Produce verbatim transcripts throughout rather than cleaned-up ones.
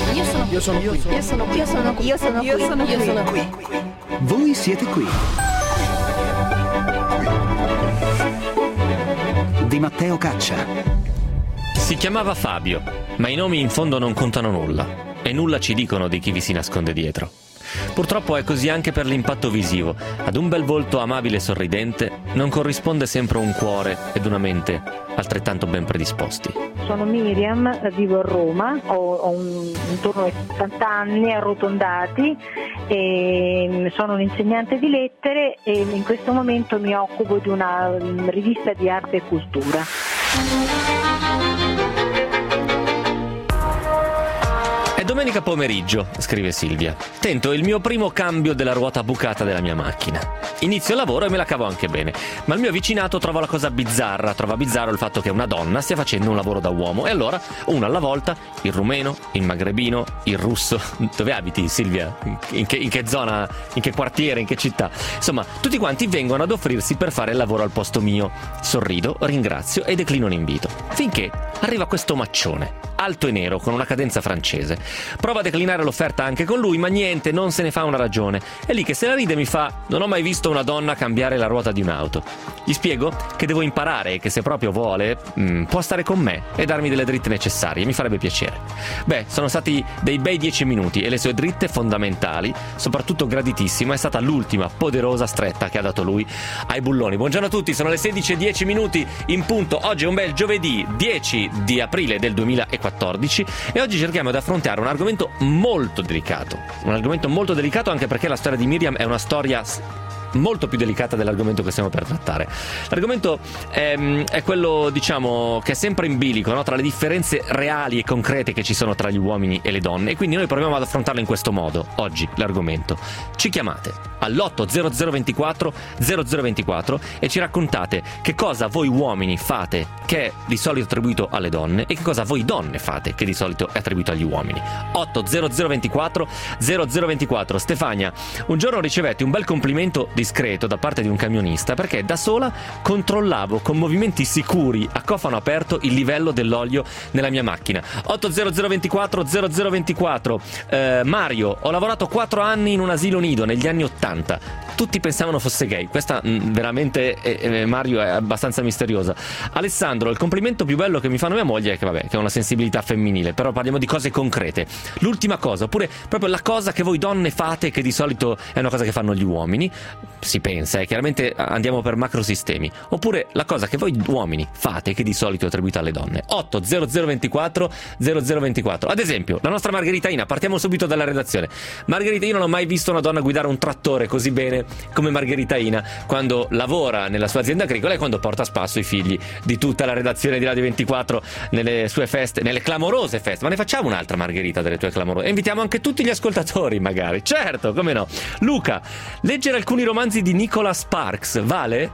Io sono Io sono qui. Io sono qui. Io sono qui. Io sono qui. Io sono Io qui. sono qui. Voi siete qui. Di Matteo Caccia. Si chiamava Fabio, ma i nomi in fondo non contano nulla e nulla ci dicono di chi vi si nasconde dietro. Purtroppo è così anche per l'impatto visivo. Ad un bel volto amabile e sorridente non corrisponde sempre un cuore ed una mente altrettanto ben predisposti. Sono Miriam, vivo a Roma, ho, ho un, intorno ai sessanta anni arrotondati, e sono un'insegnante di lettere e in questo momento mi occupo di una rivista di arte e cultura. È domenica pomeriggio, scrive Silvia. Tento il mio primo cambio della ruota bucata della mia macchina. Inizio il lavoro e me la cavo anche bene, ma il mio vicinato trova la cosa bizzarra, trova bizzarro il fatto che una donna stia facendo un lavoro da uomo, e allora, uno alla volta, il rumeno, il magrebino, il russo. Dove abiti, Silvia? In che, in che zona, in che quartiere, in che città? Insomma, tutti quanti vengono ad offrirsi per fare il lavoro al posto mio. Sorrido, ringrazio e declino l'invito. Finché arriva questo maccione, alto e nero, con una cadenza francese. Prova a declinare l'offerta anche con lui, ma niente, non se ne fa una ragione. È lì che se la ride mi fa: non ho mai visto una donna cambiare la ruota di un'auto. Gli spiego che devo imparare e che se proprio vuole mh, può stare con me e darmi delle dritte necessarie, mi farebbe piacere. Beh, sono stati dei bei dieci minuti e le sue dritte fondamentali, soprattutto graditissima, è stata l'ultima poderosa stretta che ha dato lui ai bulloni. Buongiorno a tutti, sono le sedici e dieci minuti in punto. Oggi è un bel giovedì dieci di aprile del duemilaquattordici e oggi cerchiamo di affrontare un argomento molto delicato, un argomento molto delicato anche perché la storia di Miriam è una storia molto più delicata dell'argomento che stiamo per trattare. L'argomento è, è quello, diciamo, che è sempre in bilico, no? Tra le differenze reali e concrete che ci sono tra gli uomini e le donne, e quindi noi proviamo ad affrontarlo in questo modo. Oggi l'argomento: ci chiamate all'otto zero zero ventiquattro zero zero ventiquattro e ci raccontate che cosa voi uomini fate che è di solito attribuito alle donne e che cosa voi donne fate che di solito è attribuito agli uomini. Otto zero zero ventiquattro zero zero ventiquattro. Stefania, un giorno ricevetti un bel complimento discreto da parte di un camionista perché da sola controllavo con movimenti sicuri a cofano aperto il livello dell'olio nella mia macchina. Otto zero zero ventiquattro zero zero ventiquattro. eh, Mario, ho lavorato quattro anni in un asilo nido negli anni ottanta. Tutti pensavano fosse gay. Questa mh, veramente eh, eh, Mario è abbastanza misteriosa. Alessandro, il complimento più bello che mi fanno mia moglie è che vabbè, che ho una sensibilità femminile, però parliamo di cose concrete. L'ultima cosa, oppure proprio la cosa che voi donne fate che di solito è una cosa che fanno gli uomini, si pensa, eh, chiaramente andiamo per macrosistemi, oppure la cosa che voi uomini fate che di solito è attribuita alle donne. Otto zero zero ventiquattro zero zero ventiquattro. Ad esempio, la nostra Margheritaina, partiamo subito dalla redazione. Margherita, io non ho mai visto una donna guidare un trattore così bene come Margheritaina quando lavora nella sua azienda agricola e quando porta a spasso i figli di tutta la redazione di Radio ventiquattro nelle sue feste, nelle clamorose feste. Ma ne facciamo un'altra, Margherita, delle tue clamorose, e invitiamo anche tutti gli ascoltatori, magari. Certo, come no. Luca, leggere alcuni romanzi di Nicholas Sparks vale?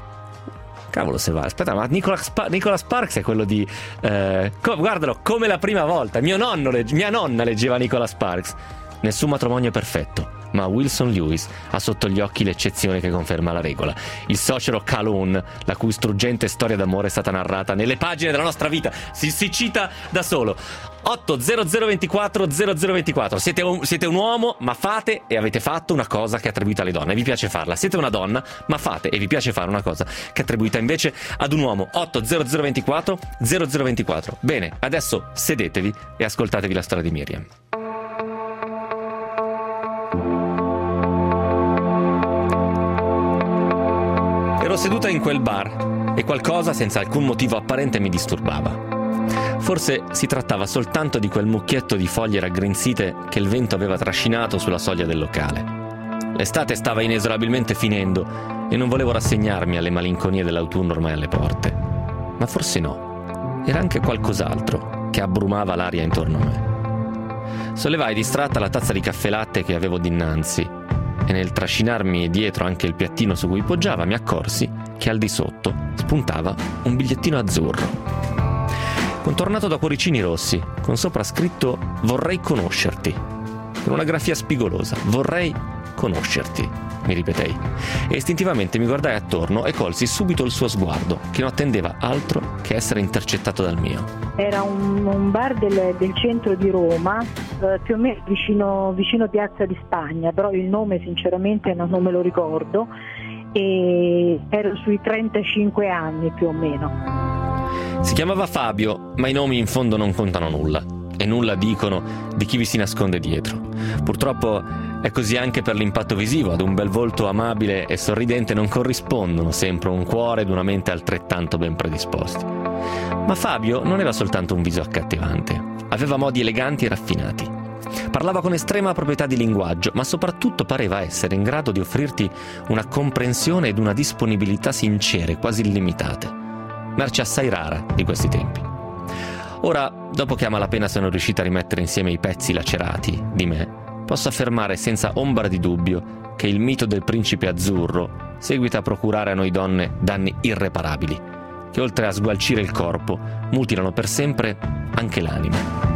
Cavolo se vale. Aspetta, ma Nicholas, Sp- Nicholas Sparks è quello di eh, co- guardalo, Come la prima volta. Mio nonno legge- mia nonna leggeva Nicholas Sparks. Nessun matrimonio è perfetto, ma Wilson Lewis ha sotto gli occhi l'eccezione che conferma la regola. Il suocero Calhoun, la cui struggente storia d'amore è stata narrata nelle pagine della nostra vita, si, si cita da solo. Otto zero zero ventiquattro zero zero ventiquattro. Siete un, siete un uomo, ma fate e avete fatto una cosa che è attribuita alle donne e vi piace farla. Siete una donna, ma fate e vi piace fare una cosa che è attribuita invece ad un uomo. Otto zero zero ventiquattro zero zero ventiquattro. Bene, adesso sedetevi e ascoltatevi la storia di Miriam. Ero seduta in quel bar e qualcosa senza alcun motivo apparente mi disturbava. Forse si trattava soltanto di quel mucchietto di foglie raggrinzite che il vento aveva trascinato sulla soglia del locale. L'estate stava inesorabilmente finendo e non volevo rassegnarmi alle malinconie dell'autunno ormai alle porte. Ma forse no, era anche qualcos'altro che abbrumava l'aria intorno a me. Sollevai distratta la tazza di caffè latte che avevo dinanzi e nel trascinarmi dietro anche il piattino su cui poggiava mi accorsi che al di sotto spuntava un bigliettino azzurro contornato da cuoricini rossi con sopra scritto "Vorrei conoscerti", con una grafia spigolosa. "Vorrei conoscerti", mi ripetei, e istintivamente mi guardai attorno e colsi subito il suo sguardo, che non attendeva altro che essere intercettato dal mio. Era un, un bar del, del centro di Roma eh, più o meno vicino, vicino Piazza di Spagna, però il nome sinceramente non, non me lo ricordo, e ero sui trentacinque anni più o meno. Si chiamava Fabio, ma i nomi in fondo non contano nulla, e nulla dicono di chi vi si nasconde dietro. Purtroppo è così anche per l'impatto visivo. Ad un bel volto amabile e sorridente non corrispondono sempre un cuore ed una mente altrettanto ben predisposti. Ma Fabio non era soltanto un viso accattivante, aveva modi eleganti e raffinati. Parlava con estrema proprietà di linguaggio, ma soprattutto pareva essere in grado di offrirti una comprensione ed una disponibilità sincere, quasi illimitate. Merce assai rara di questi tempi. Ora, dopo che a malapena sono riuscita a rimettere insieme i pezzi lacerati di me, posso affermare senza ombra di dubbio che il mito del principe azzurro seguita a procurare a noi donne danni irreparabili, che oltre a sgualcire il corpo, mutilano per sempre anche l'anima.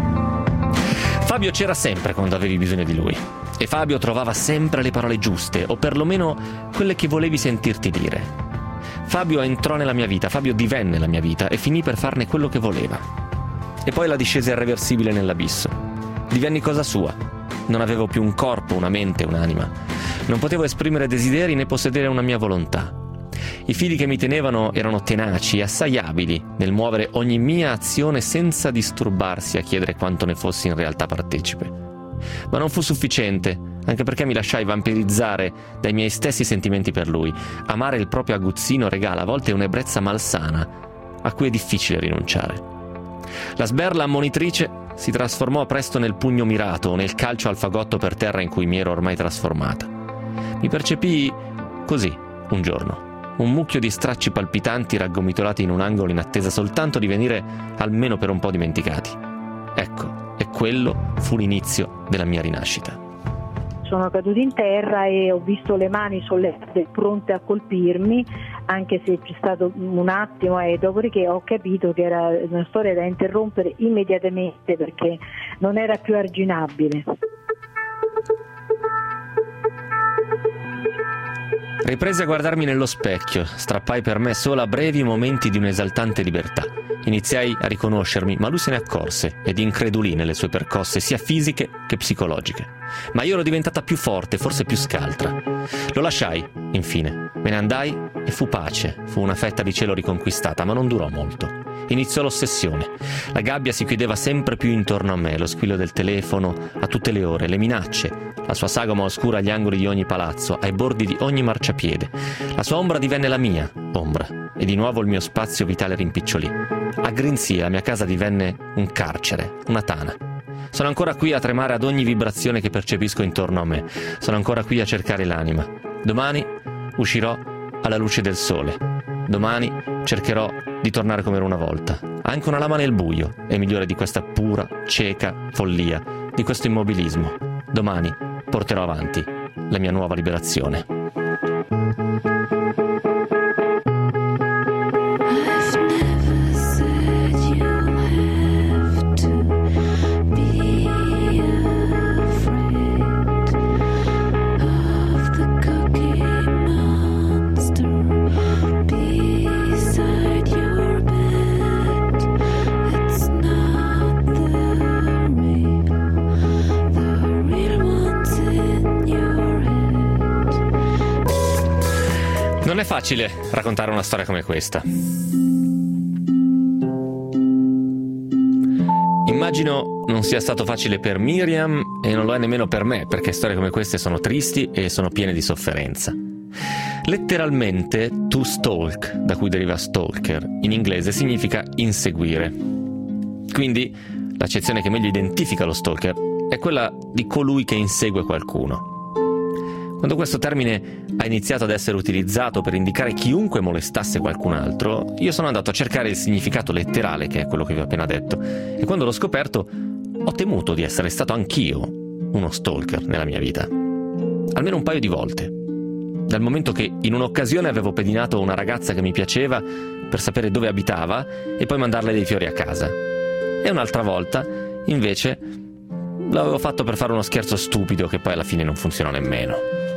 Fabio c'era sempre quando avevi bisogno di lui, e Fabio trovava sempre le parole giuste, o perlomeno quelle che volevi sentirti dire. Fabio entrò nella mia vita, Fabio divenne la mia vita e finì per farne quello che voleva. E poi la discesa irreversibile nell'abisso. Divenni cosa sua. Non avevo più un corpo, una mente, un'anima. Non potevo esprimere desideri né possedere una mia volontà. I fili che mi tenevano erano tenaci e assai abili nel muovere ogni mia azione senza disturbarsi a chiedere quanto ne fossi in realtà partecipe. Ma non fu sufficiente, anche perché mi lasciai vampirizzare dai miei stessi sentimenti per lui. Amare il proprio aguzzino regala a volte un'ebbrezza malsana a cui è difficile rinunciare. La sberla ammonitrice si trasformò presto nel pugno mirato o nel calcio al fagotto per terra in cui mi ero ormai trasformata. Mi percepii così, un giorno, un mucchio di stracci palpitanti raggomitolati in un angolo in attesa soltanto di venire almeno per un po' dimenticati. Ecco, e quello fu l'inizio della mia rinascita. Sono caduta in terra e ho visto le mani sollevate pronte a colpirmi, anche se c'è stato un attimo, e dopodiché ho capito che era una storia da interrompere immediatamente perché non era più arginabile. Ripresi a guardarmi nello specchio, strappai per me sola brevi momenti di un'esaltante libertà. Iniziai a riconoscermi, ma lui se ne accorse ed incredulì nelle sue percosse sia fisiche che psicologiche. Ma io ero diventata più forte, forse più scaltra. Lo lasciai, infine. Me ne andai e fu pace, fu una fetta di cielo riconquistata, ma non durò molto. Iniziò l'ossessione. La gabbia si chiudeva sempre più intorno a me, lo squillo del telefono a tutte le ore, le minacce, la sua sagoma oscura agli angoli di ogni palazzo, ai bordi di ogni marciapiede. La sua ombra divenne la mia ombra, e di nuovo il mio spazio vitale rimpicciolì. A Grinzia la mia casa divenne un carcere, una tana. Sono ancora qui a tremare ad ogni vibrazione che percepisco intorno a me. Sono ancora qui a cercare l'anima. Domani uscirò alla luce del sole. Domani cercherò di tornare come era una volta. Anche una lama nel buio è migliore di questa pura, cieca follia, di questo immobilismo. Domani porterò avanti la mia nuova liberazione. Non è facile raccontare una storia come questa. Immagino non sia stato facile per Miriam e non lo è nemmeno per me, perché storie come queste sono tristi e sono piene di sofferenza. Letteralmente to stalk, da cui deriva stalker, in inglese significa inseguire. Quindi l'accezione che meglio identifica lo stalker è quella di colui che insegue qualcuno. Quando questo termine ha iniziato ad essere utilizzato per indicare chiunque molestasse qualcun altro, io sono andato a cercare il significato letterale, che è quello che vi ho appena detto, e quando l'ho scoperto ho temuto di essere stato anch'io uno stalker nella mia vita. Almeno un paio di volte. Dal momento che in un'occasione avevo pedinato una ragazza che mi piaceva per sapere dove abitava e poi mandarle dei fiori a casa. E un'altra volta, invece, l'avevo fatto per fare uno scherzo stupido che poi alla fine non funzionò nemmeno.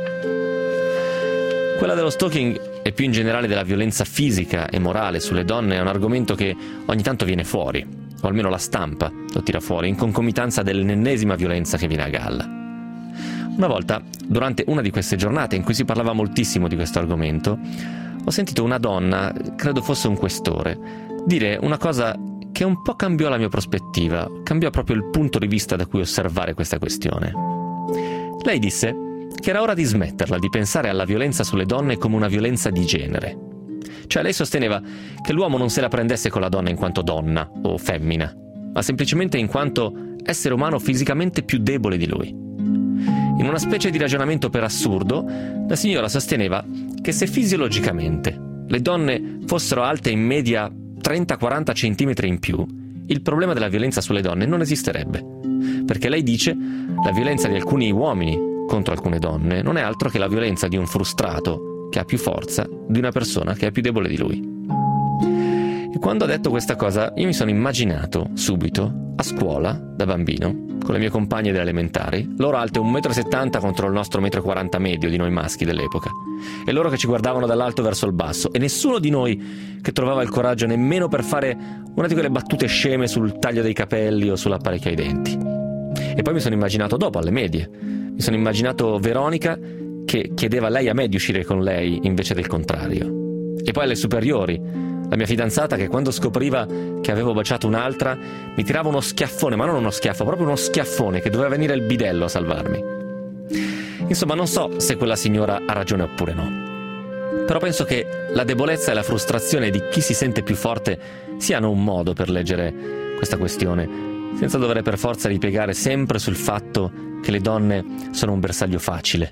Quella dello stalking e più in generale della violenza fisica e morale sulle donne è un argomento che ogni tanto viene fuori, o almeno la stampa lo tira fuori, in concomitanza dell'ennesima violenza che viene a galla. Una volta, durante una di queste giornate in cui si parlava moltissimo di questo argomento, ho sentito una donna, credo fosse un questore, dire una cosa che un po' cambiò la mia prospettiva, cambiò proprio il punto di vista da cui osservare questa questione. Lei disse che era ora di smetterla di pensare alla violenza sulle donne come una violenza di genere. Cioè lei sosteneva che l'uomo non se la prendesse con la donna in quanto donna o femmina, ma semplicemente in quanto essere umano fisicamente più debole di lui. In una specie di ragionamento per assurdo, la signora sosteneva che se fisiologicamente le donne fossero alte in media trenta quaranta centimetri in più, il problema della violenza sulle donne non esisterebbe. Perché lei dice la violenza di alcuni uomini contro alcune donne non è altro che la violenza di un frustrato che ha più forza di una persona che è più debole di lui. E quando ha detto questa cosa io mi sono immaginato subito a scuola da bambino con le mie compagne delle elementari, loro alte un metro e settanta contro il nostro uno e quaranta metri medio di noi maschi dell'epoca, e loro che ci guardavano dall'alto verso il basso, e nessuno di noi che trovava il coraggio nemmeno per fare una di quelle battute sceme sul taglio dei capelli o sull'apparecchio ai denti. E poi mi sono immaginato dopo alle medie, mi sono immaginato Veronica che chiedeva lei a me di uscire con lei invece del contrario, e poi alle superiori la mia fidanzata che quando scopriva che avevo baciato un'altra mi tirava uno schiaffone, ma non uno schiaffo, proprio uno schiaffone, che doveva venire il bidello a salvarmi. Insomma, non so se quella signora ha ragione oppure no, però penso che la debolezza e la frustrazione di chi si sente più forte siano un modo per leggere questa questione, senza dover per forza ripiegare sempre sul fatto che le donne sono un bersaglio facile.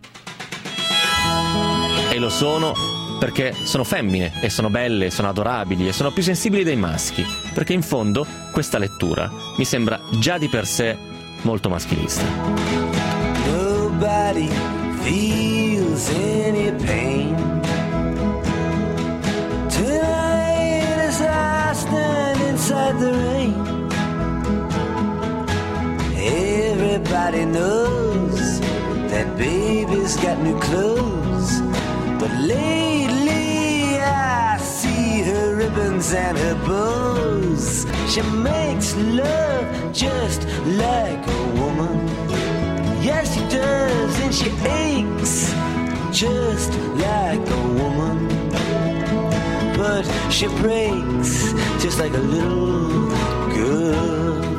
E lo sono perché sono femmine e sono belle, sono adorabili e sono più sensibili dei maschi, perché in fondo questa lettura mi sembra già di per sé molto maschilista. Nobody feels any pain tonight as I stand inside the rain. Everybody knows that baby's got new clothes, but lately I see her ribbons and her bows. She makes love just like a woman. Yes, she does, and she aches just like a woman. But she breaks just like a little girl.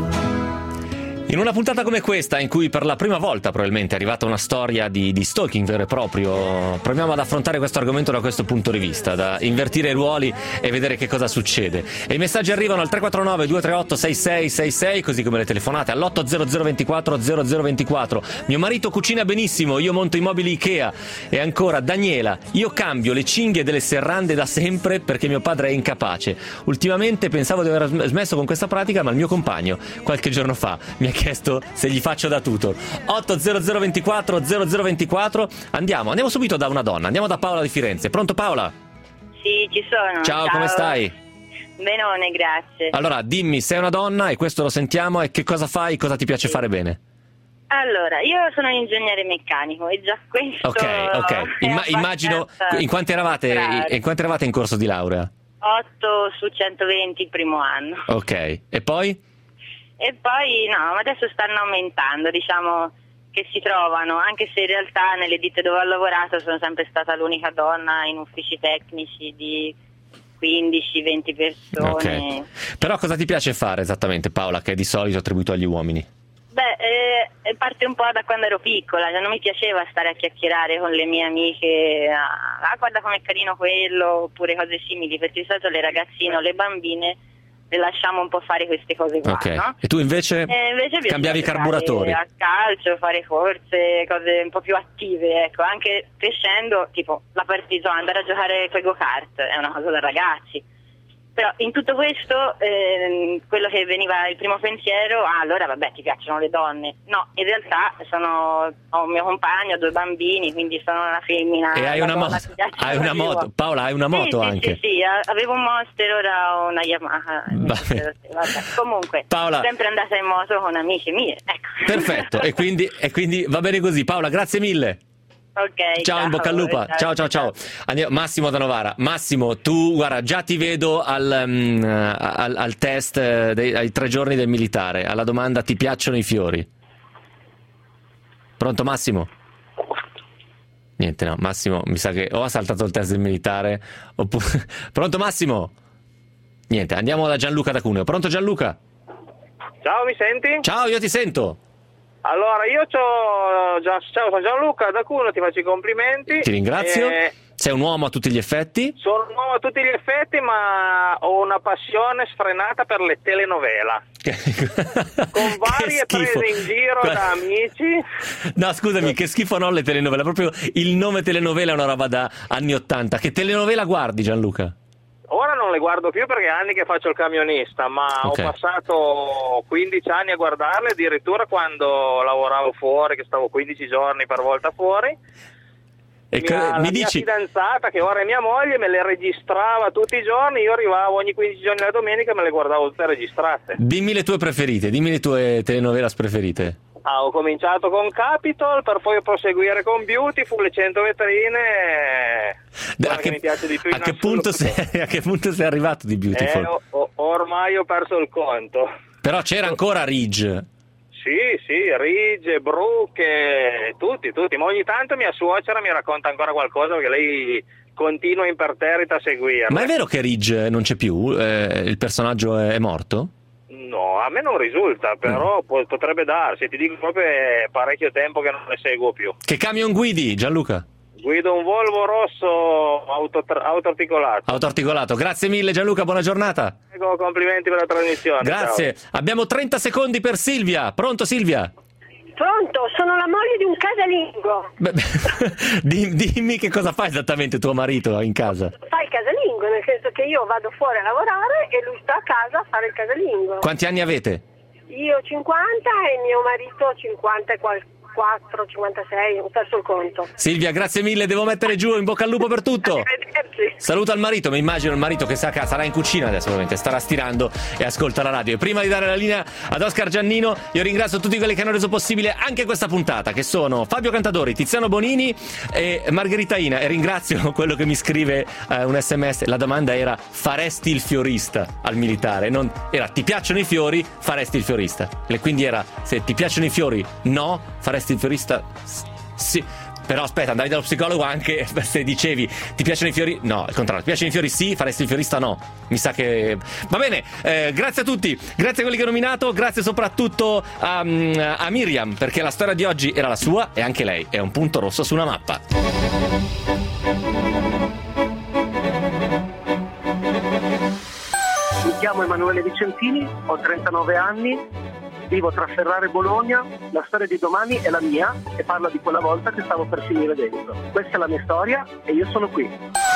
In una puntata come questa, in cui per la prima volta probabilmente è arrivata una storia di, di stalking vero e proprio, proviamo ad affrontare questo argomento da questo punto di vista, da invertire i ruoli e vedere che cosa succede. E i messaggi arrivano al tre quattro nove due tre otto sei sei sei sei, così come le telefonate all'otto zero zero due quattro zero zero due quattro. Mio marito cucina benissimo, io monto i mobili Ikea. E ancora Daniela, io cambio le cinghie delle serrande da sempre perché mio padre è incapace. Ultimamente pensavo di aver smesso con questa pratica, ma il mio compagno qualche giorno fa mi ha chiesto se gli faccio da tutor. Otto zero zero due quattro zero zero due quattro. Andiamo, andiamo subito da una donna, andiamo da Paola di Firenze. Pronto Paola? Sì, ci sono. Ciao, Ciao. Come stai? Benone, grazie. Allora, dimmi, sei una donna e questo lo sentiamo, e che cosa fai, cosa ti piace sì. fare bene? Allora, io sono un ingegnere meccanico e già questo... Ok, ok. Imma- immagino, in quanti eravate in, in quanti eravate in corso di laurea? otto su centoventi il primo anno. Ok, e poi? E poi no, ma adesso stanno aumentando, diciamo che si trovano, anche se in realtà nelle ditte dove ho lavorato sono sempre stata l'unica donna in uffici tecnici di quindici venti persone. Okay. Però cosa ti piace fare esattamente, Paola, che è di solito attribuito agli uomini? Beh, eh, parte un po' da quando ero piccola, cioè non mi piaceva stare a chiacchierare con le mie amiche, ah, ah guarda com'è carino quello, oppure cose simili, perché di solito le ragazzine o le bambine le lasciamo un po' fare queste cose qua, okay. no? E tu invece, eh, invece cambiavi i carburatori? A calcio, fare corse, cose un po' più attive, ecco, anche crescendo, tipo la partita, andare a giocare con i go-kart è una cosa da ragazzi. Però in tutto questo ehm, quello che veniva il primo pensiero, ah, allora vabbè ti piacciono le donne. No, in realtà sono, ho un mio compagno, ho due bambini, quindi sono una femmina. E hai una moto? Hai una moto? Paola, hai una moto sì, anche? Sì, sì, sì, avevo un Monster, ora ho una Yamaha. Vabbè. Vabbè. Comunque, Paola, sempre andata in moto con amici miei, ecco. Perfetto, e quindi, e quindi va bene così. Paola, grazie mille. Ok. Ciao, in bocca al lupo. Ciao, ciao, ciao. Andiamo. Massimo da Novara. Massimo, tu guarda, già ti vedo al, um, al, al test eh, dei, ai tre giorni del militare, alla domanda ti piacciono i fiori? Pronto Massimo? Niente, no, Massimo mi sa che o ha saltato il test del militare oppure... Pronto Massimo? Niente, andiamo da Gianluca da Cuneo. Pronto Gianluca? Ciao, mi senti? Ciao, io ti sento. Allora, io c'ho già, ciao, sono Gianluca da Cuneo, ti faccio i complimenti. Ti ringrazio. E... Sei un uomo a tutti gli effetti? Sono un uomo a tutti gli effetti, ma ho una passione sfrenata per le telenovela. Con varie prese in giro da amici. No, scusami, che schifo non le telenovela, proprio il nome telenovela è una roba da anni ottanta. Che telenovela guardi, Gianluca? Ora non le guardo più perché è anni che faccio il camionista, ma Okay. ho passato quindici anni a guardarle, addirittura quando lavoravo fuori, che stavo quindici giorni per volta fuori. E Mia, che- la mi mia dici... fidanzata, che ora è mia moglie, me le registrava tutti i giorni, io arrivavo ogni quindici giorni la domenica e me le guardavo tutte registrate. Dimmi le tue preferite, dimmi le tue telenovelas preferite. Ah, ho cominciato con Capitol per poi proseguire con Beautiful, le cento vetrine, quella A che, che, mi piace di più a in che punto assoluto. sei, a che punto sei arrivato di Beautiful? Eh, o- o- ormai ho perso il conto. Però c'era ancora Ridge. Sì, sì, Ridge, Brooke, tutti, tutti, ma ogni tanto mia suocera mi racconta ancora qualcosa perché lei continua imperterrita a seguire. Ma è vero che Ridge non c'è più? Eh, il personaggio è morto? No, a me non risulta, però po- potrebbe darsi, ti dico proprio è parecchio tempo che non le seguo più. Che camion guidi, Gianluca? Guido un Volvo rosso auto, autoarticolato. Autoarticolato. Grazie mille Gianluca, buona giornata. Ecco, complimenti per la trasmissione. Grazie. Ciao. Abbiamo trenta secondi per Silvia. Pronto Silvia? Pronto, sono la moglie di un casalingo. Beh, di- dimmi che cosa fa esattamente tuo marito in casa. Fa il casalingo, nel senso che io vado fuori a lavorare e lui sta a casa a fare il casalingo. Quanti anni avete? Io cinquanta e mio marito cinquanta e quattro, cinquantasei, ho perso il conto. Silvia, grazie mille, devo mettere giù, in bocca al lupo per tutto. Arrivederci. Saluta il marito, mi immagino il marito che sa- sarà in cucina adesso, ovviamente, starà stirando e ascolta la radio. E prima di dare la linea ad Oscar Giannino, io ringrazio tutti quelli che hanno reso possibile anche questa puntata, che sono Fabio Cantadori, Tiziano Bonini e Margherita Ina. E ringrazio quello che mi scrive eh, un sms. La domanda era: faresti il fiorista al militare? Non era ti piacciono i fiori, faresti il fiorista. E quindi era se ti piacciono i fiori, no, faresti il fiorista, S- sì. Però aspetta, andavi dallo psicologo anche se dicevi ti piacciono i fiori, no, al contrario, ti piacciono i fiori sì, faresti il fiorista no. Mi sa che va bene. Eh, grazie a tutti, grazie a quelli che ho nominato, grazie soprattutto a, a Miriam, perché la storia di oggi era la sua e anche lei è un punto rosso su una mappa. Mi chiamo Emanuele Vicentini, ho trentanove anni, vivo tra Ferrara e Bologna, la storia di domani è la mia e parla di quella volta che stavo per finire dentro. Questa è la mia storia e io sono qui.